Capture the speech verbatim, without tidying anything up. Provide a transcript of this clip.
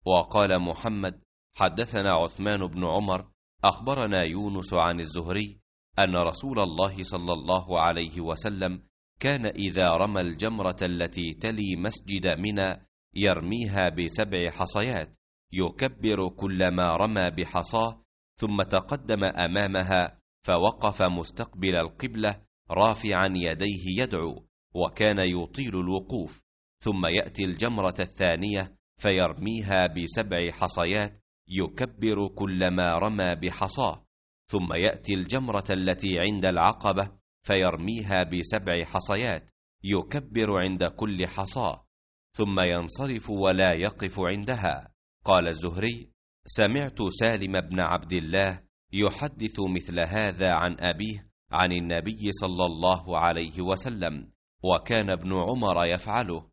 وقال محمد: حدثنا عثمان بن عمر أخبرنا يونس عن الزهري أن رسول الله صلى الله عليه وسلم كان إذا رمى الجمرة التي تلي مسجد منى يرميها بسبع حصيات، يكبر كلما رمى بحصاه، ثم تقدم أمامها فوقف مستقبل القبلة رافعا يديه يدعو، وكان يطيل الوقوف، ثم يأتي الجمرة الثانية فيرميها بسبع حصيات، يكبر كلما رمى بحصاه، ثم يأتي الجمرة التي عند العقبة فيرميها بسبع حصيات، يكبر عند كل حصاه، ثم ينصرف ولا يقف عندها. قال الزهري: سمعت سالم بن عبد الله يحدث مثل هذا عن أبيه عن النبي صلى الله عليه وسلم، وكان ابن عمر يفعله.